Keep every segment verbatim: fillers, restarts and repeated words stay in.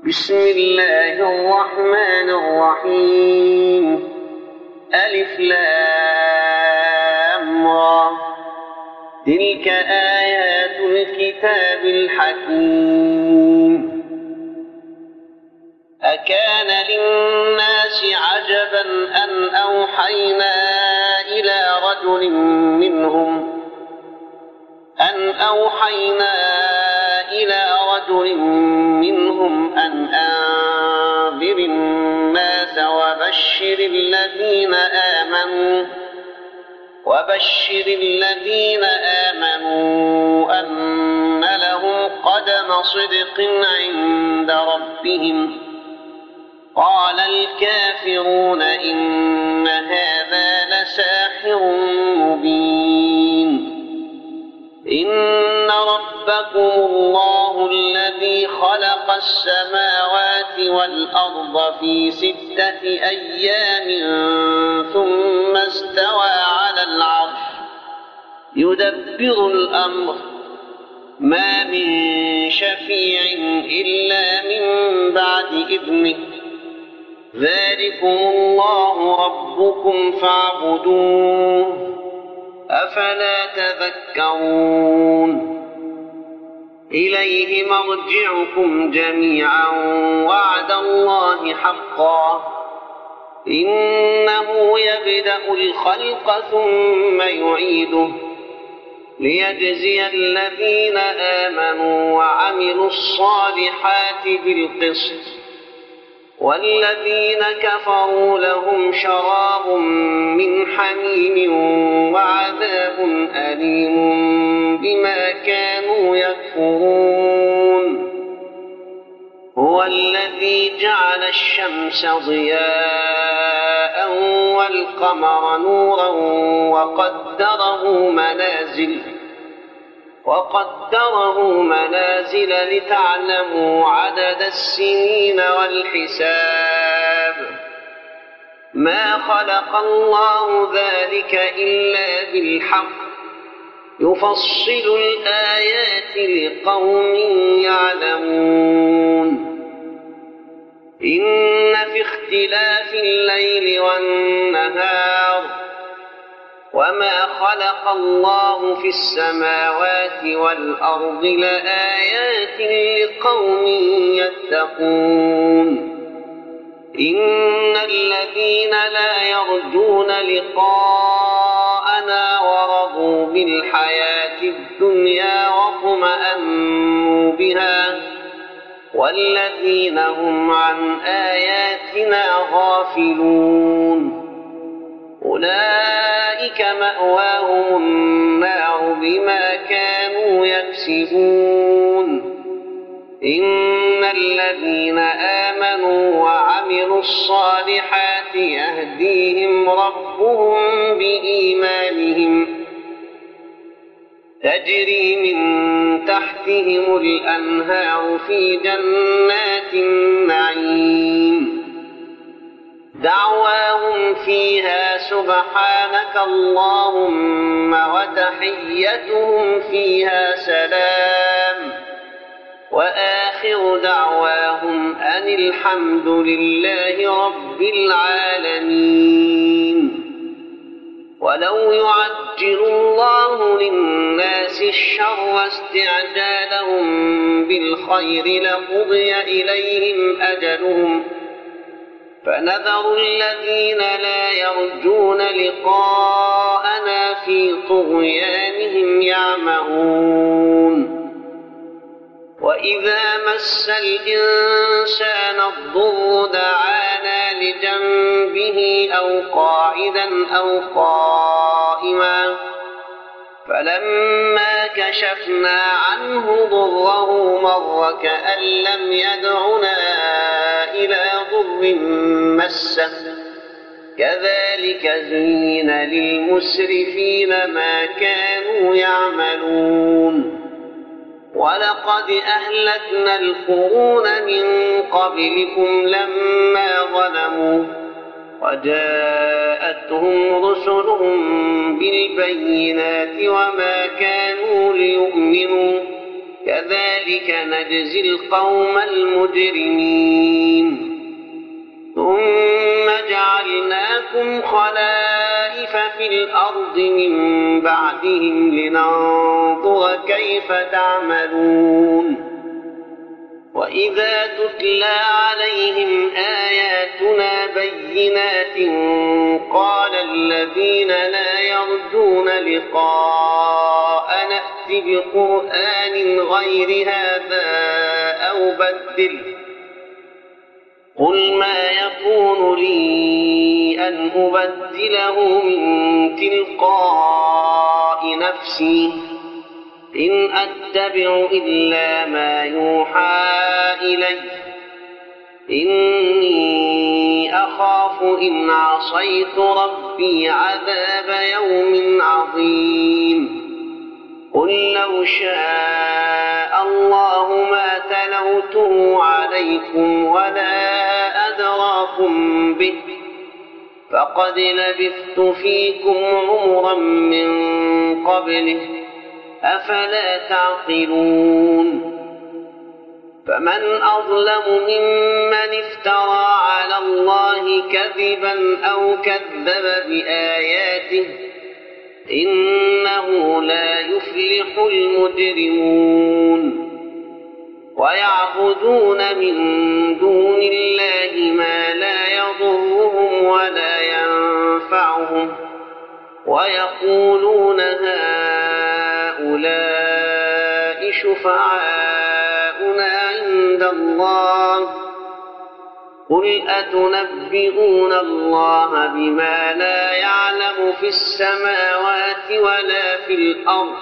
بسم الله الرحمن الرحيم ألف لام را تلك آيات الكتاب الحكيم أكان للناس عجبا أن أوحينا إلى رجل منهم أن أوحينا إلى رجل منهم أن أنذر الناس وبشر الذين آمنوا وبشر الذين آمنوا أن لهم قدم صدق عند ربهم قال الكافرون إن هذا لساحر مبين إن ربكم الله الذي خلق السماوات والأرض في ستة أيام ثم استوى على العرش يدبر الأمر ما من شفيع إلا من بعد إذنه ذلكم الله ربكم فاعبدوه أفلا تذكرون إليه مرجعكم جميعا وعد الله حقا إنه يبدأ الخلق ثم يعيده ليجزي الذين آمنوا وعملوا الصالحات بالقسط والذين كفروا لهم شراب من حميم وعذاب أليم بما كانوا يكفرون هو الذي جعل الشمس ضياء والقمر نورا وقدره منازل وقدره منازل لتعلموا عدد السنين والحساب ما خلق الله ذلك إلا بالحق يفصل الآيات لقوم يعلمون إن في اختلاف الليل والنهار وما خلق الله في السماوات والأرض لآيات لقوم يتقون إن الذين لا يرجون لقاءنا ورضوا بالحياة الدنيا واطمأنوا بها والذين هم عن آياتنا غافلون أولئك مأواهم النار بما كانوا يكسبون إن الذين آمنوا وعملوا الصالحات يهديهم ربهم بإيمانهم تجري من تحتهم الأنهار في جنات النعيم دعواهم فيها سبحانك اللهم وتحيتهم فيها سلام وآخر دعواهم أن الحمد لله رب العالمين ولو يعجل الله للناس الشر استعجالهم بالخير لقضي إليهم أجلهم فنذر الذين لا يرجون لقاءنا في طغيانهم يعمهون وإذا مس الإنسان الضر دعانا لجنبه أو قاعدا أو قائما فلما كشفنا عنه ضره مر كأن لم يدعنا إلى ضر مسه كذلك زين للمسرفين ما كانوا يعملون ولقد أهلكنا القرون من قبلكم لما ظلموا وجاءتهم رسلهم بالبينات وما كانوا ليؤمنوا كذلك نجزي القوم المجرمين ثم جعلناكم خلائف في الأرض من بعدهم لننظر كيف تعملون وإذا تتلى عليهم آياتنا بينات قال الذين لا يرجون لقاء نأت بقرآن غير هذا أو بدله قل ما يكون لي أن أبدله من تلقاء نفسي إن أتبع إلا ما يوحى إلي إني أخاف إن عصيت ربي عذاب يوم عظيم قل لو شاء الله ما تلوته عليكم ولا أدراكم به فقد لبثت فيكم عمرا من قبله أفلا تعقلون فمن أظلم ممن افترى على الله كذبا أو كذب بآياته إنه لا يفلح المجرمون ويعبدون من دون الله ما لا يضرهم ولا ينفعهم ويقولون هؤلاء شفعاؤنا عند الله قل أتنبئون الله بما لا يعلم في السماوات ولا في الأرض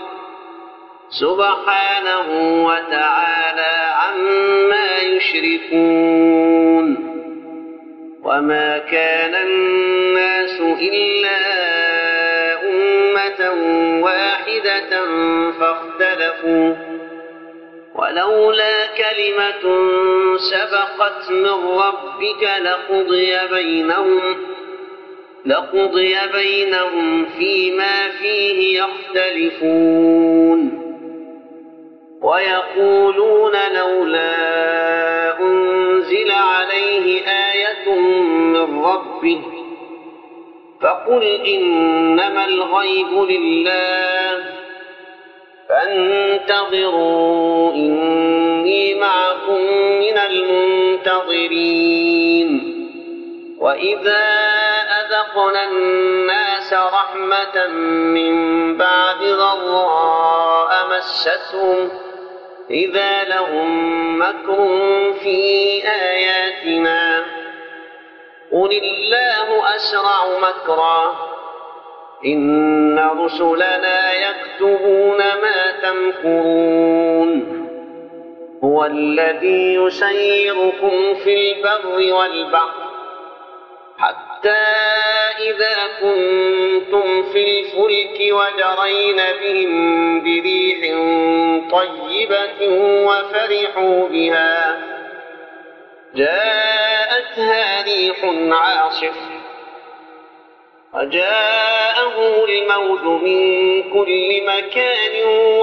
سبحانه وتعالى عما يشركون وما كان الناس إلا أمة واحدة فاختلفوا ولولا كلمة سبقت من ربك لقضي بينهم لقضي بينهم فيما فيه يختلفون ويقولون لولا أنزل عليه آية من ربه فقل إنما الغيب لله فانتظروا إني معكم من المنتظرين وإذا أذقنا الناس رحمة من بعد ضراء مستهم إذا لهم مكر في آياتنا قل الله أسرع مكرا إن رسلنا يكتبون ما تمكرون هو الذي يسيركم في البر والبحر حتى إذا كنتم في الفلك وجرين بهم بريح طيبة وفرحوا بها جاءتها ريح عاصف وجاءهم الموج من كل مكان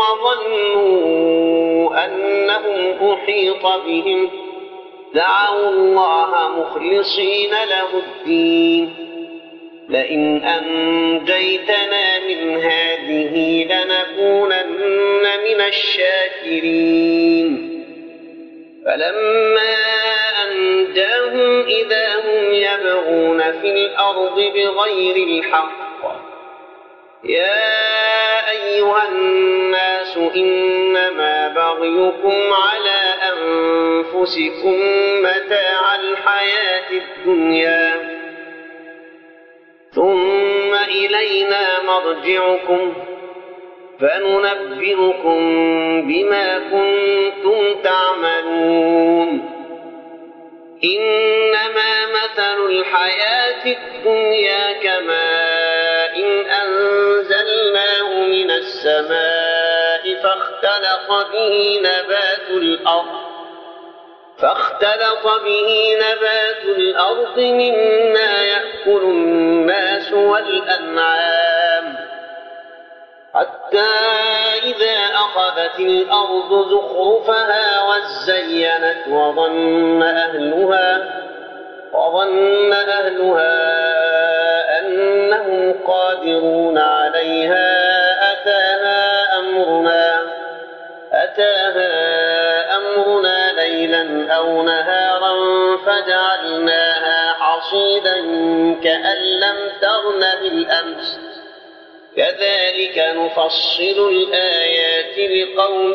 وظنوا أنهم أحيط بهم دعوا الله مخلصين له الدين لئن أنجيتنا من هذه لنكونن من الشاكرين فلما أنجاهم إذا هم يبغون في الأرض بغير الحق يا أيها الناس إنما بغيكم على أنفسكم متاع الحياة الدنيا ثم إلينا مرجعكم فننبئكم بما كنتم تعملون إنما مثل الحياة الدنيا كماء إن أنزلناه من السماء فاختلط به نبات الأرض فاختلط به نبات الأرض مما يأكل الناس والأنعام حتى إذا أخذت الأرض زخرفها وزينت وظن أهلها وظن أهلها أنهم قادرون عليها أتاها أمرنا أتاها أمرنا ليلا أو نهارا فجعلناها حصيدا كأن لم تغن بالأمس كذلك نفصل الآيات لقوم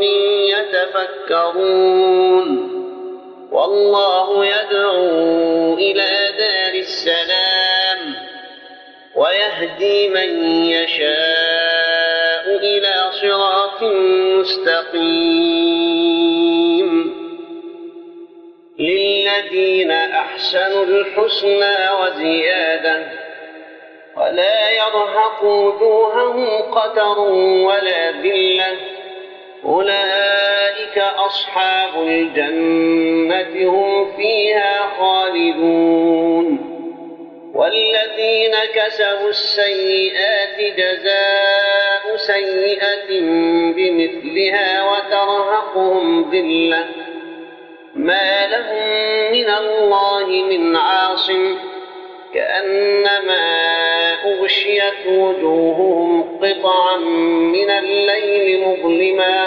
يتفكرون والله يدعو إلى دار السلام ويهدي من يشاء إلى صراط مستقيم للذين أحسنوا الحسنى وزيادة ولا يرهق وجوههم قتر ولا ذلة أولئك أصحاب الجنة هم فيها خالدون والذين كسبوا السيئات جزاء سيئة بمثلها وترهقهم ذلة ما لهم من الله من عاصم كأنما أغشيت وجوههم قطعا من الليل مظلما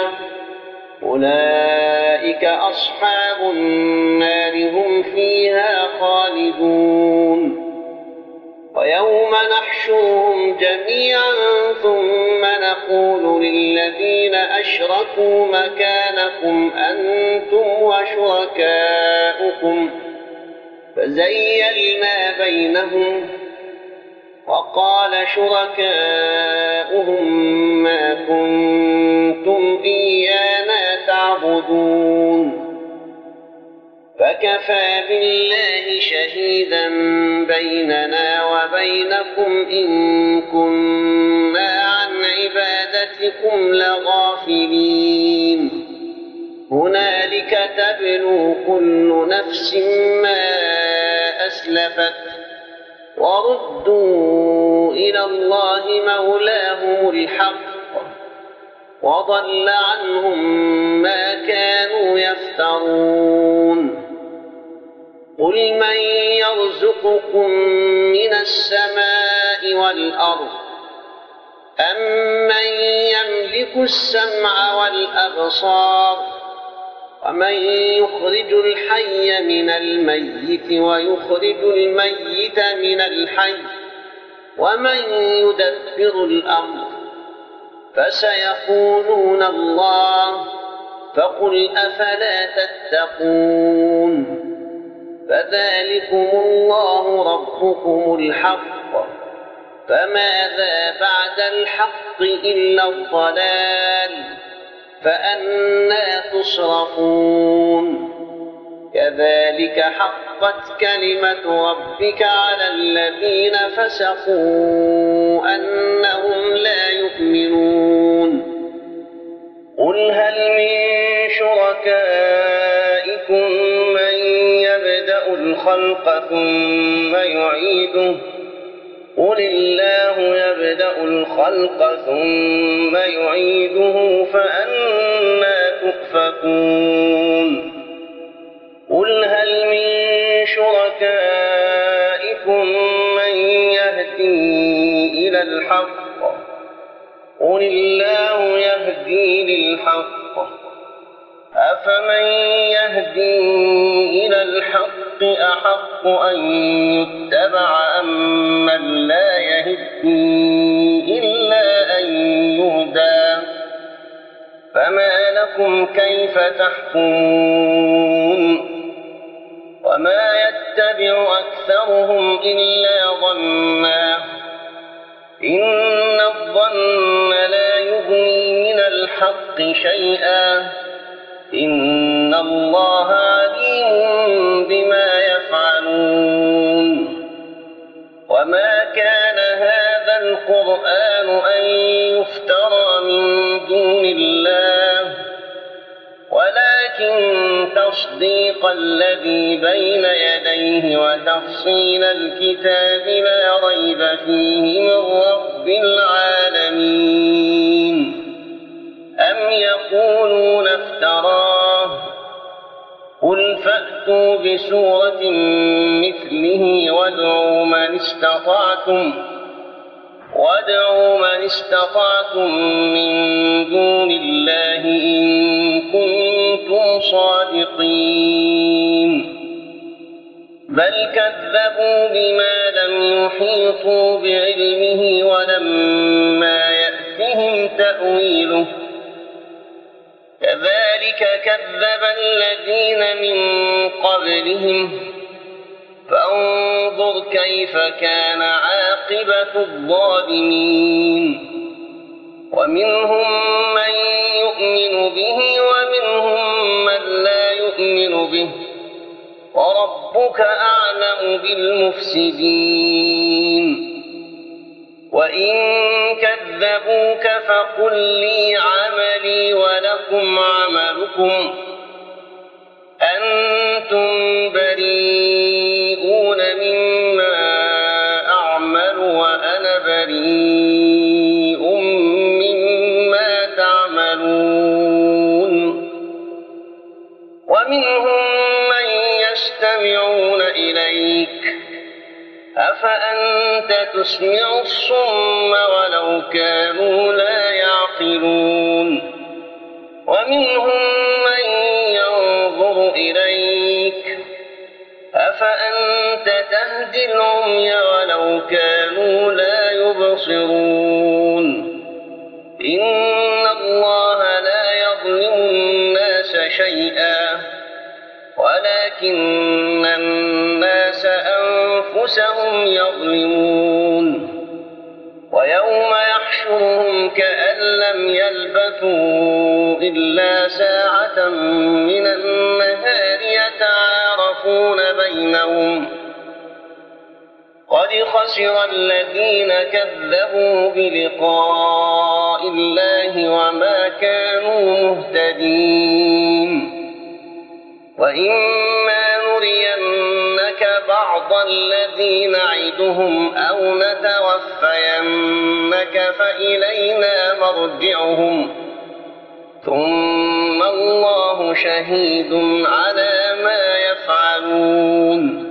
أولئك أصحاب النار هم فيها خالدون ويوم نحشرهم جميعا ثم نقول للذين أشركوا مكانكم أنتم وشركاؤكم فزيلنا بينهم وقال شركاؤهم ما كنتم إيانا تعبدون فكفى بالله شهيدا بيننا وبينكم إن كنا عن عبادتكم لغافلين هنالك تبلو كل نفس ما أسلفت وردوا إلى الله مولاهم الحق وضل عنهم ما كانوا يفترون قل من يرزقكم من السماء والأرض أمن يملك السمع والأبصار ومن يخرج الحي من الميت ويخرج الميت من الحي ومن يدبر الأمر فسيقولون الله فقل أفلا تتقون فذلكم الله ربكم الحق فماذا بعد الحق إلا الضلال فأنى تصرفون كذلك حقت كلمة ربك على الذين فسقوا أنهم لا يؤمنون قل هل من شركائكم من يبدأ الخلق ثم يعيده قل الله يبدأ الخلق ثم يعيده فأنى تؤفكون قل هل من شركائكم من يهدي إلى الحق قل الله يهدي للحق أفمن يهدي إلى الحق أحق أن يتبع أم من لا يهدي إلا أن يهدى فما لكم كيف تحكمون وما يتبع أكثرهم إلا ظنا إن الظن لا يغني من الحق شيئا إن الله عليم بما يفعلون وما كان هذا القرآن أن يفترى من دون الله ولكن تصديق الذي بين يديه وتفصيل الكتاب لا ريب فيه من رب العالمين أم يقولون افتراه قل فأتوا بسورة مثله وادعوا من استطعتم وادعوا من استطعتم من دون الله إن كنتم صادقين بل كذبوا بما لم يحيطوا بعلمه ولما يأتهم تأويله كذلك كذب الذين من قبلهم فانظر كيف كان عاقبة الظالمين ومنهم من يؤمن به ومنهم من لا يؤمن به وربك أعلم بالمفسدين وإن كذبوك فقل لي عملي ولكم عملكم أنتم بريئون مما أعمل وأنا بريء مما تعملون ومنهم من يستمعون إليك أفأنت تسمع الصم ولو كانوا لا يعقلون ومنهم من ينظر إليك أفأنت تهدي العمي ولو كانوا لا يبصرون إن الله لا يظلم الناس شيئا ولكن الناس أنفسهم يظلمون ويوم يحشرهم كأن لم يلبثوا إلا ساعة من النهار يتعارفون بينهم قد خسر الذين كذبوا بلقاء الله وما كانوا مهتدين وإما نرينك بعض الذي نعدهم أو نتوفينك فإلينا مرجعهم ثم الله شهيد على ما يفعلون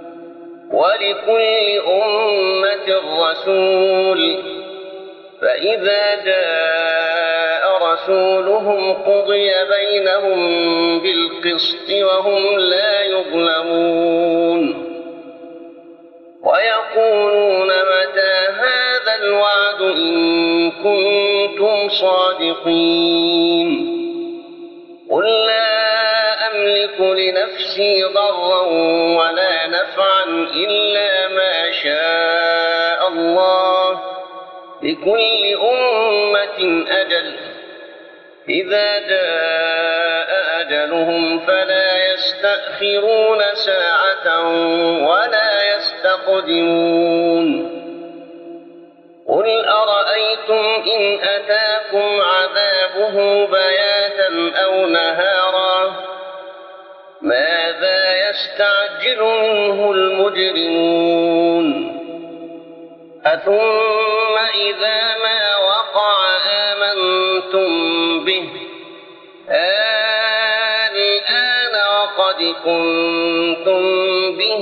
ولكل أمة رسول فإذا جاء رسولهم قضي بينهم بالقسط وهم لا يظلمون ويقولون متى هذا الوعد إن كنتم صادقين قل لا أملك لنفسي ضرا ولا نفعا إلا ما شاء الله لكل أمة أجل إذا جاء أجلهم فلا يستأخرون ساعة ولا يستقدمون قل أرأيتم إن أتاكم عذابه بياتا أو نهارا ماذا يستعجل منه المجرمون أثم إذا ما وقع آمنتم به الآن وقد كنتم به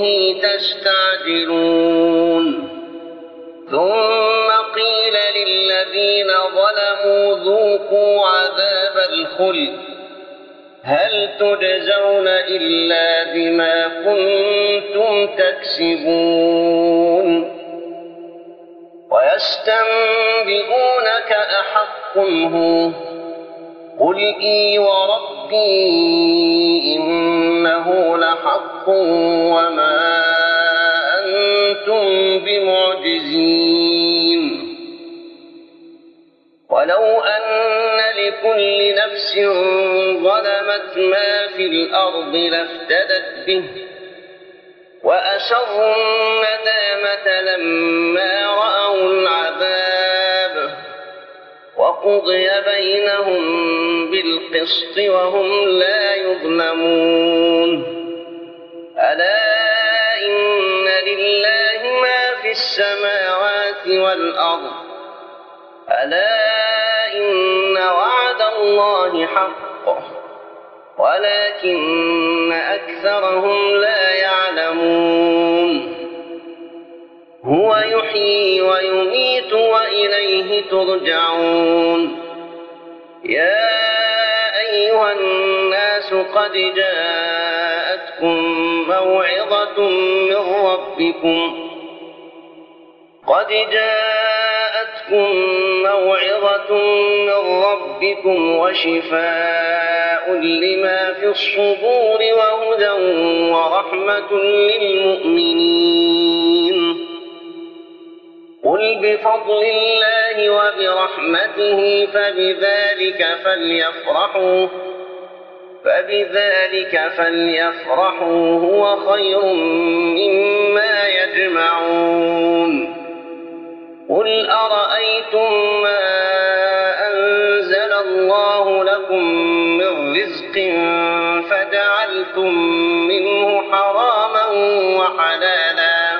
تستعجلون ثم قيل للذين ظلموا ذوقوا عذاب الخلد هل تجزون إلا بما كنتم تكسبون ويستنبئونك أحق هو قل إي وربي إنه لحق وما أنتم بمعجزين ولو أن لكل نفس ظلمت ما في الأرض لافتدت به وأسروا الندامة لما رأوا العذاب وقضي بينهم بالقسط وهم لا يظلمون ألا إن لله ما في السماوات والأرض ألا إن وعد الله حق ولكن أكثرهم لا يعلمون هو يحيي ويميت وإليه ترجعون يا أيها الناس قد جاءتكم موعظة من ربكم قد جاءتكم موعظة من ربكم وشفاء لما في الصدور وهدى ورحمة للمؤمنين قل بفضل الله وبرحمته فبذلك فليفرحوا فبذلك فليفرحوا هو خير مما يجمعون قل أرأيتم ما أنزل الله لكم من رزق فجعلتم منه حراما وحلالا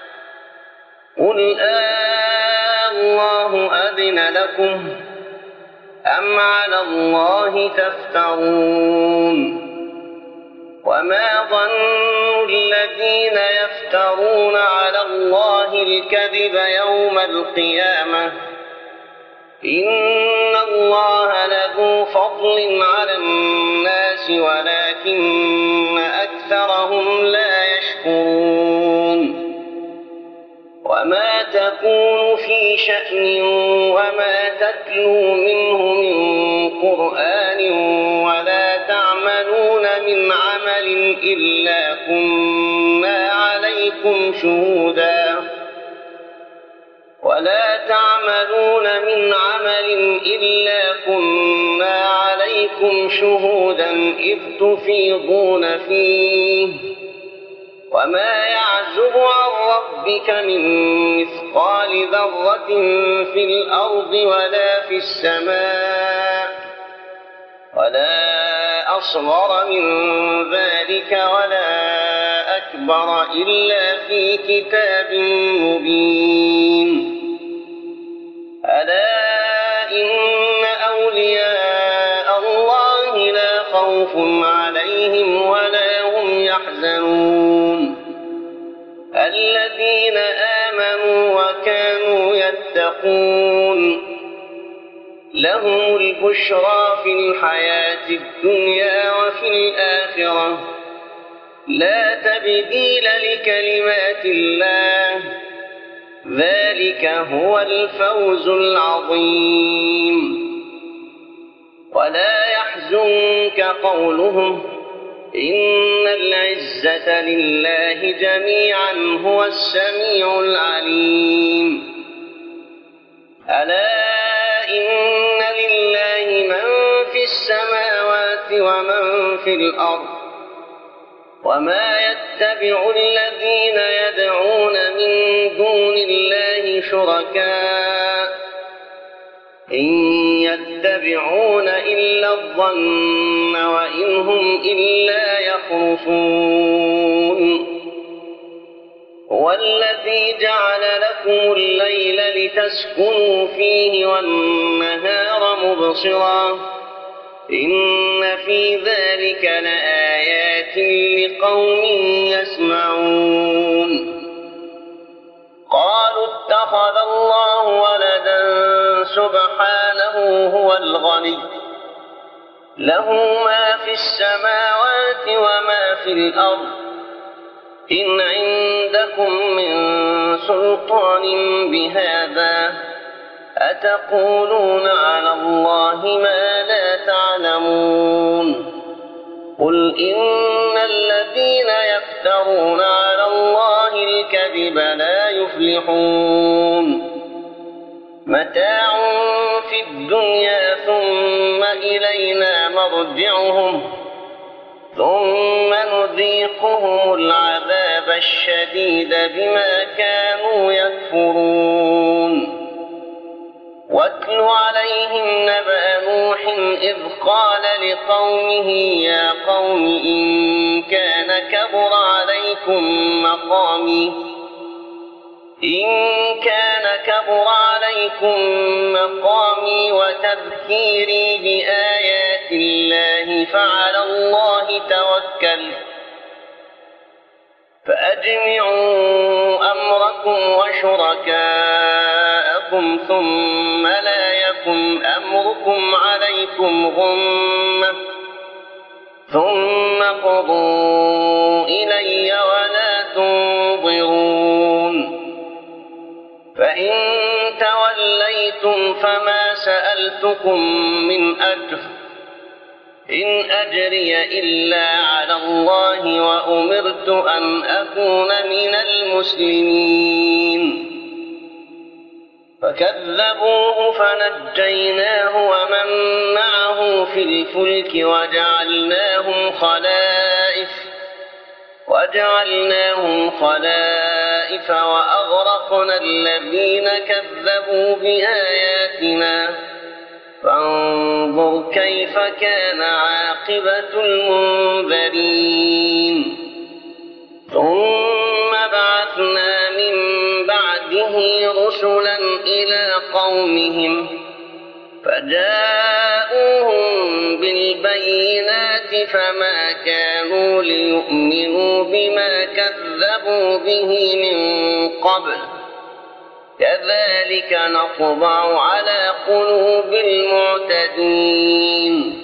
قل آه الله أذن لكم أم على الله تفترون وما ظن الذين يفترون على الله الكذب يوم القيامة إن الله لذو فضل على الناس ولكن أكثرهم لا يشكرون وما تكون في شأن وما تتلو منه من قرآن ولا تعملون من عمل إلا كنا عليكم شهودا ولا تعملون من عمل إلا كنا عليكم شهودا إذ تفيضون فيه وما يعزب عن ربك من مثقال ذرة في الأرض ولا في السماء ولا أصغر من ذلك ولا أكبر إلا في كتاب مبين ألا إن أولياء الله لا خوف عليهم ولا هم يحزنون الذين آمنوا وكانوا يتقون لهم البشرى في الحياة الدنيا وفي الآخرة لا تبديل لكلمات الله ذلك هو الفوز العظيم ولا يحزنك قولهم إن العزة لله جميعا هو السميع العليم ألا إن لله من في السماوات ومن في الأرض وما يتبع الذين يدعون من دون الله شركاء إن يتبعون إلا الظن وإن هم إلا يخرصون هو الذي جعل لكم الليل لتسكنوا فيه والنهار مبصرا إن في ذلك لآيات لقوم يسمعون قالوا اتخذ الله ولدا سبحانه هو الغني له ما في السماوات وما في الأرض إن عندكم من سلطان بهذا أتقولون على الله ما لا تعلمون قل إن الذين يفترون على الله الكذب لا يفلحون متاع في الدنيا ثم إلينا مرجعهم ثم نذيقهم العذاب الشديد بما كانوا يكفرون واتل عليهم نبأ نوح إذ قال لقومه يا قوم إن كان كبر عليكم مقامي إن كان كبر عليكم مقامي وتذكيري بآيات الله فعلى الله توكلت فأجمعوا أمركم وشركاءكم ثم لا يكن أمركم عليكم غمة ثم قضوا إلي ولا تنظرون فإن توليتم فما سألتكم من أجر إن أجري إلا على الله وأمرت أن أكون من المسلمين فكذبوه فنجيناه ومن معه في الفلك وجعلناهم خلائف وجعلناهم خلائف وأغرقنا الذين كذبوا بآياتنا فانظر كيف كان عاقبة المنذرين ثم بعثنا من بعده رسلا إلى قومهم فجاءوهم بالبينات فما كانوا ليؤمنوا بما كذبوا به من قبل كذلك نطبع على قلوب المعتدين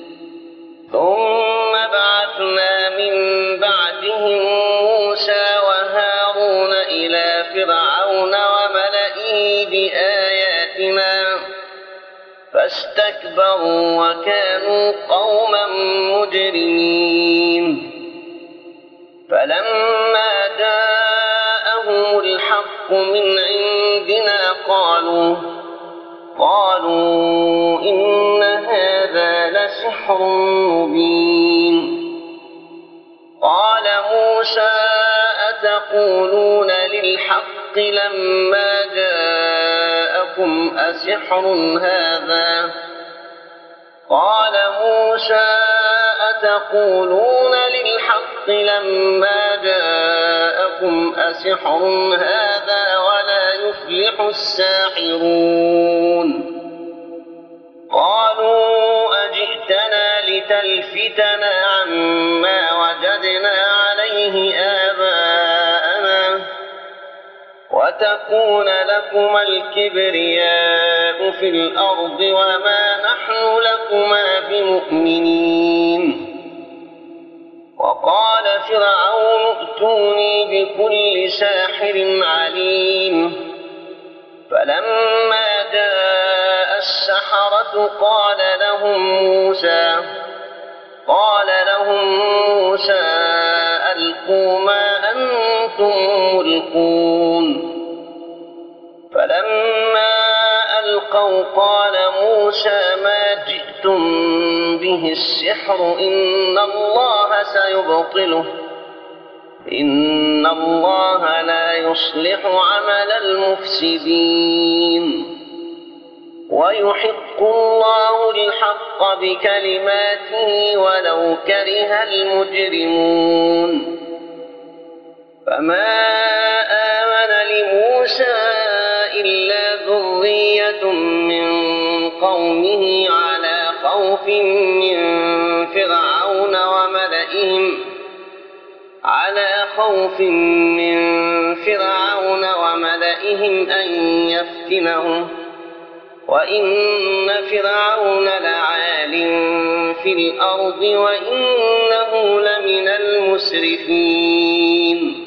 ثم بعثنا من بعدهم موسى وهارون إلى فرعون وملئه بآياتنا فاستكبروا وكانوا قوما مجرمين فلما جاءهم الحق من عندنا قالوا قالوا إن هذا لسحر مبين قال موسى أتقولون للحق لما جاءكم أسحر هذا قال موسى أتقولون للحق لما جاءكم أسحر هذا ولا يفلح الساحرون قالوا أجئتنا لتلفتنا عما وجدنا عليه آباءنا وتكون لكما الكبرياء في الأرض وما نحن لكما بمؤمنين وقال فرعون ائتوني بكل ساحر عليم فلما جاء السحرة قال لهم موسى قال لهم موسى ألقوا ما أنتم ملقون فلما ألقوا قال موسى ما جئتم به السحر إن الله سيبطله إن الله لا يصلح عمل المفسدين ويحق الله الحق بكلماته ولو كره المجرمون فما آمن لموسى إلا ذرية من قومه على خوف من فرعون وملئهم على خوف من فرعون وملئهم أن يفتنهم وإن فرعون لعال في الأرض وإنه لمن المسرفين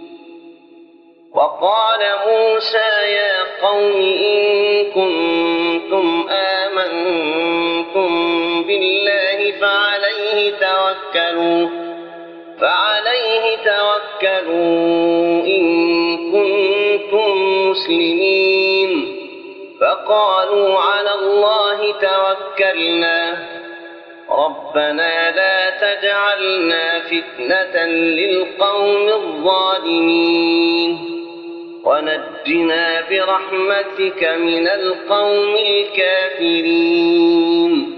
وقال موسى يا قوم إن كنتم آمنتم بالله فعليه توكلوا فعليه توكلوا إن كنتم مسلمين فقالوا على الله توكلنا ربنا لا تجعلنا فتنة للقوم الظالمين ونجنا برحمتك من القوم الكافرين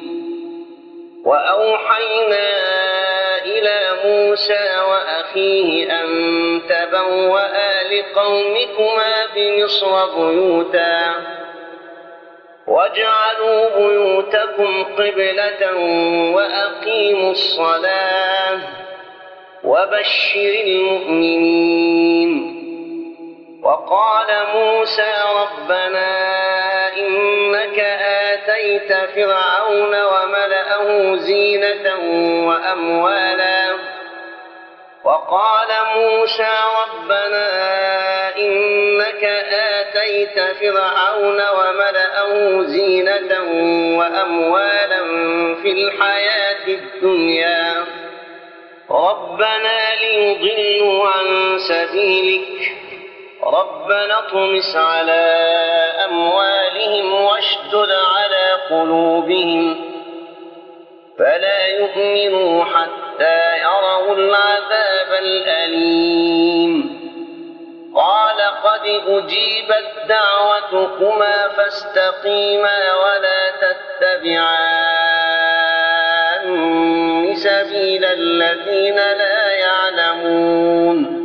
وأوحينا إلى موسى وأخيه أن تبوأ لقومكما بمصر بيوتا واجعلوا بيوتكم قبلة وأقيموا الصلاة وبشر المؤمنين. وقال موسى ربنا إنك آتيت فرعون وملأه زينة وأموالا وقال موسى ربنا إنك آتيت فرعون وملأه زينة وأموالا في الحياة الدنيا ربنا ليضلوا عن سبيلك ربنا اطمس على أموالهم واشدد على قلوبهم فلا يؤمنوا حتى يروا العذاب الأليم. قال قد أجيبت دعوتكما فاستقيما ولا تتبعان سبيل الذين لا يعلمون.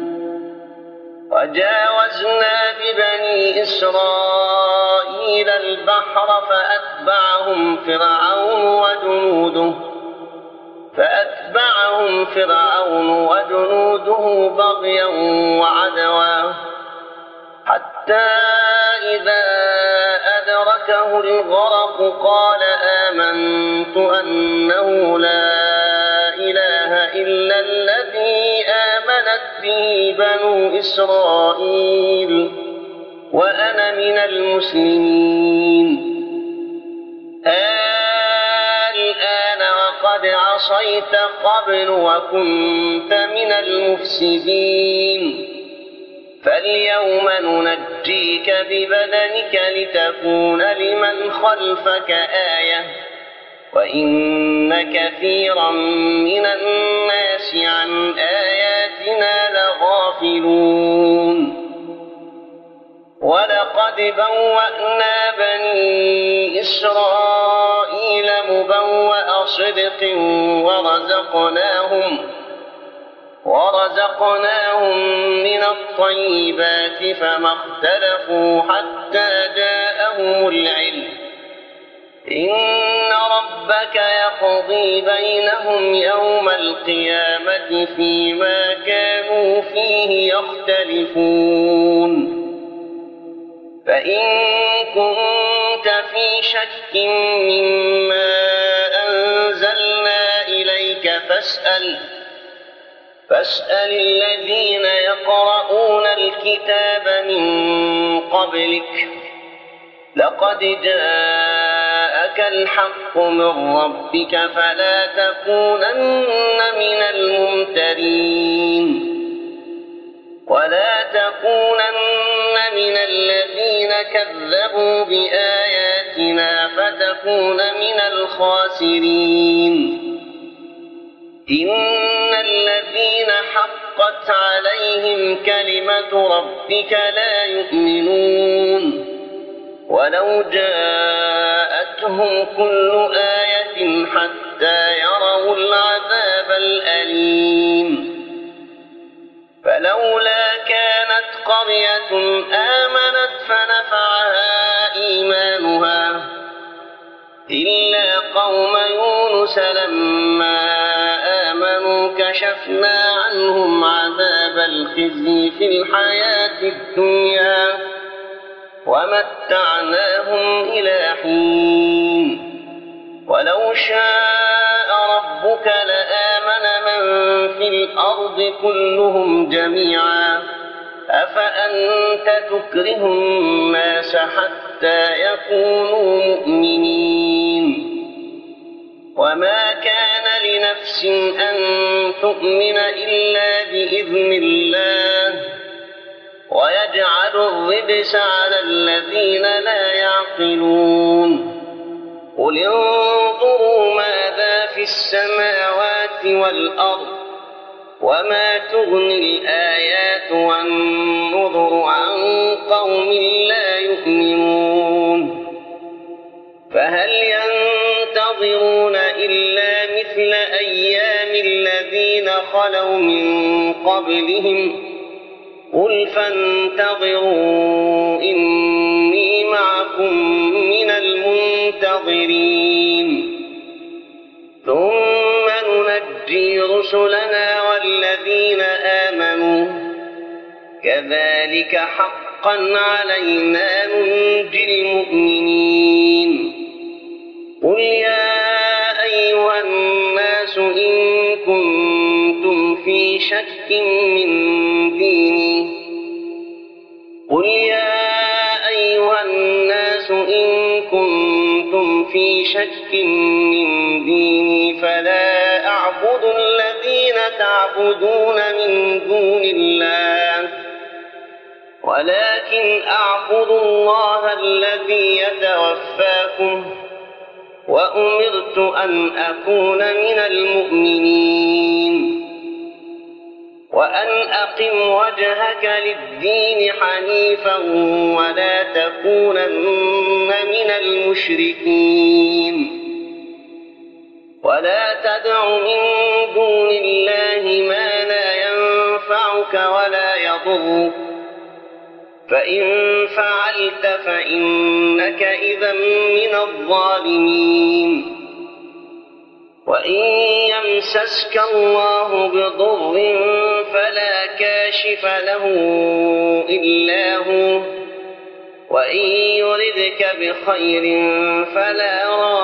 وجاوزنا ببني إسرائيل البحر فأتبعهم فرعون وجنوده فأتبعهم فرعون وجنوده بغيا وعدوا حتى إذا أدركه الغرق قال آمنت أنه لا إله إلا الذي آمنت به بنو إسرائيل وأنا من المسلمين. الآن وقد عصيت قبل وكنت من المفسدين فاليوم ننجيك ببدنك لتكون لمن خلفك آية وإن كثيرا من الناس عن آياتنا لغافلون. ولقد بوأنا بني إسرائيل مبوأ صدق ورزقناهم ورزقناهم من الطيبات فما اختلفوا حتى جاءهم العلم إن ربك يقضي بينهم يوم القيامة فيما كانوا فيه يختلفون. فإن كنت في شك مما أنزلنا إليك فاسأل فاسأل الذين يقرؤون الكتاب من قبلك لقد جاءك الحق من ربك فلا تكونن من الممترين ولا تكونن من الذين كذبوا بآياتنا فتكون من الخاسرين. إن الذين حقت عليهم كلمة ربك لا يؤمنون ولو جاءتهم كل آية حتى يروا العذاب الأليم. فلولا كانت قرية آمنت فنفعها إيمانها إلا قوم يونس لما آمنوا كشفنا عنهم عذاب الخزي في الحياة الدنيا ومتعناهم إلى حين. ولو شاء ربك لآمن من في الأرض كلهم جميعا أفأنت تكره الناس حتى يكونوا مؤمنين. وما كان لنفس أن تؤمن إلا بإذن الله ويجعل الرجس على الذين لا يعقلون. قل انظروا ماذا في السماوات والأرض وما تغني الآيات والنذر عن قوم لا يؤمنون. فهل ينتظرون إلا مثل أيام الذين خلوا من قبلهم قل فانتظروا إني معكم من المنتظرين ثم ننجي رسلنا والذين آمنوا كذلك حقا علينا ننجي المؤمنين قل يا أيها الناس إن كنتم في شك من ديني قل يا أيها الناس إن كنتم في شك من ديني فلا أعبد الذين تعبدون من دون الله ولكن أعبد الله الذي يتوفاكم وأمرت أن أكون من المؤمنين وأن أقم وجهك للدين حنيفا ولا تكونن من المشركين ولا تدع من دون الله ما لا ينفعك ولا يضرك فإن فعلت فإنك إذا من الظالمين وإن يمسسك الله بضر فلا كاشف له إلا هو وإن يردك بخير فلا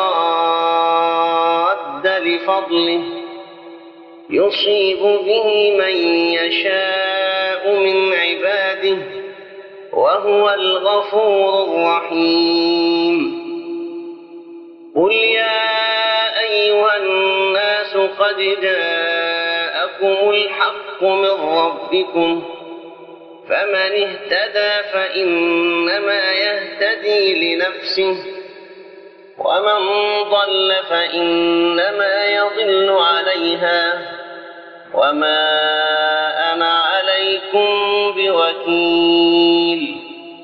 راد لفضله يصيب به من يشاء من عباده وهو الغفور الرحيم قل يا أيها الناس قد جاءكم الحق من ربكم فمن اهتدى فإنما يهتدي لنفسه ومن ضل فإنما يضل عليها وما أنا عليكم بوكيل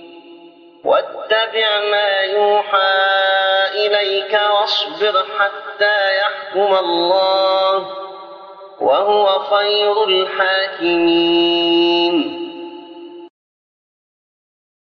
واتبع ما يوحى إليك واصبر حتى يحكم الله وهو خير الحاكمين